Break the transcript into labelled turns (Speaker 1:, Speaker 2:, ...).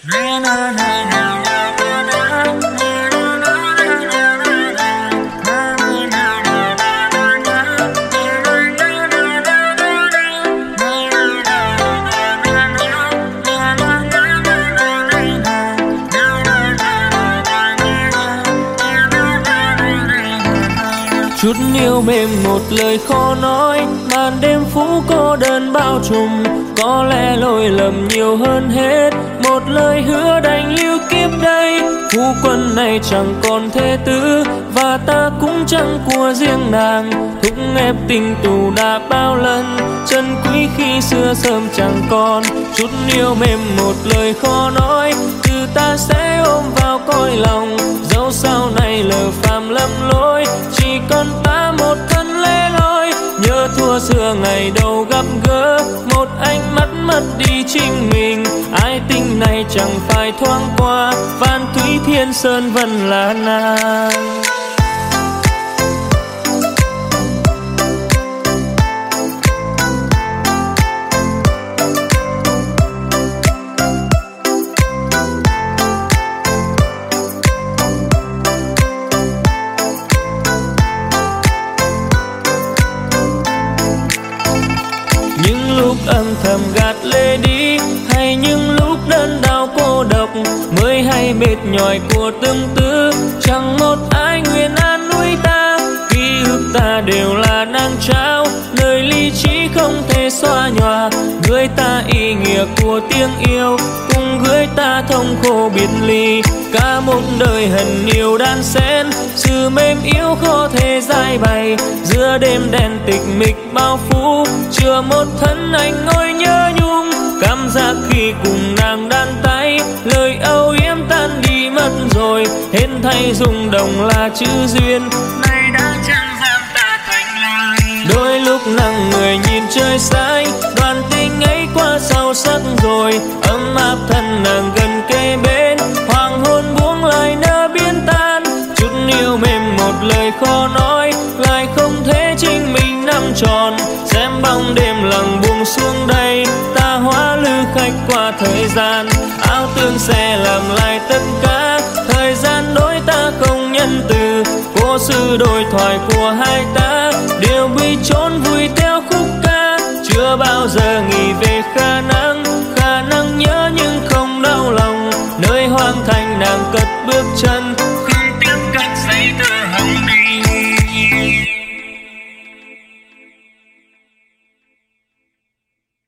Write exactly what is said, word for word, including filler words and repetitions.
Speaker 1: Chút yêu mềm một lời khó nói, màn đêm phũ cô đơn bao trùm. Có lẽ lỗi lầm nhiều hơn hết, một lời hứa đành lưu kiếp đây. Phu quân này chẳng còn thế tứ, và ta cũng chẳng của riêng nàng. Thúc ép tình tù đã bao lần, chân quý khi xưa sớm chẳng còn. Chút yêu mềm một lời khó nói, từ ta sẽ ôm vào cõi lòng. Dẫu sau này lỡ phàm lầm lỗi, chỉ còn ta một thân lẻ loi. Nhớ thua xưa ngày đầu gặp gỡ, một ánh mắt mất đi chính mình. Ái tình này chẳng phải thoáng qua, Phan Thúy Thiên Sơn vẫn là nàng. Những lúc âm thầm gạt lệ đi, hay những lúc đơn đau cô độc, mới hay mệt nhòi của tương tư. Chẳng một ai nguyện an nuôi ta, ký ức ta đều là nàng trao, nơi lý trí không thể xóa nhòa. Gửi ta ý nghĩa của tiếng yêu, cùng gửi ta thông khổ biệt ly. Cả một đời hận yêu đan xen, sự mềm yếu khó thể giải bày. Giữa đêm đen tịch mịch bao phủ, chưa một thân anh ngồi nhớ nhung. Cảm giác khi cùng nàng đan tay, lời âu yếm tan đi mất rồi. Hết thay rung động là chữ duyên, nay đã chẳng dám ta thành lời. Đôi lúc nặng người nhìn trời xanh, đoàn tình ấy quá sâu sắc rồi. Ấm áp thân nàng gần kề bên, hoàng hôn buông lại nỡ biến tan. Chút yêu mềm một lời khó nói, lại không thể chính mình nắm tròn. Xem bóng đêm lặng buông xuống đây, ta hóa lư khách qua thời gian. Áo tương sẽ làm lại tất cả, thời gian đối ta không nhân từ. Cố sự đôi thoại của hai ta, đều bị trốn vui theo khúc ca. Chưa bao giờ nghĩ về khả năng, khả năng nhớ nhưng không đau lòng. Nơi hoang thành nàng cất bước chân,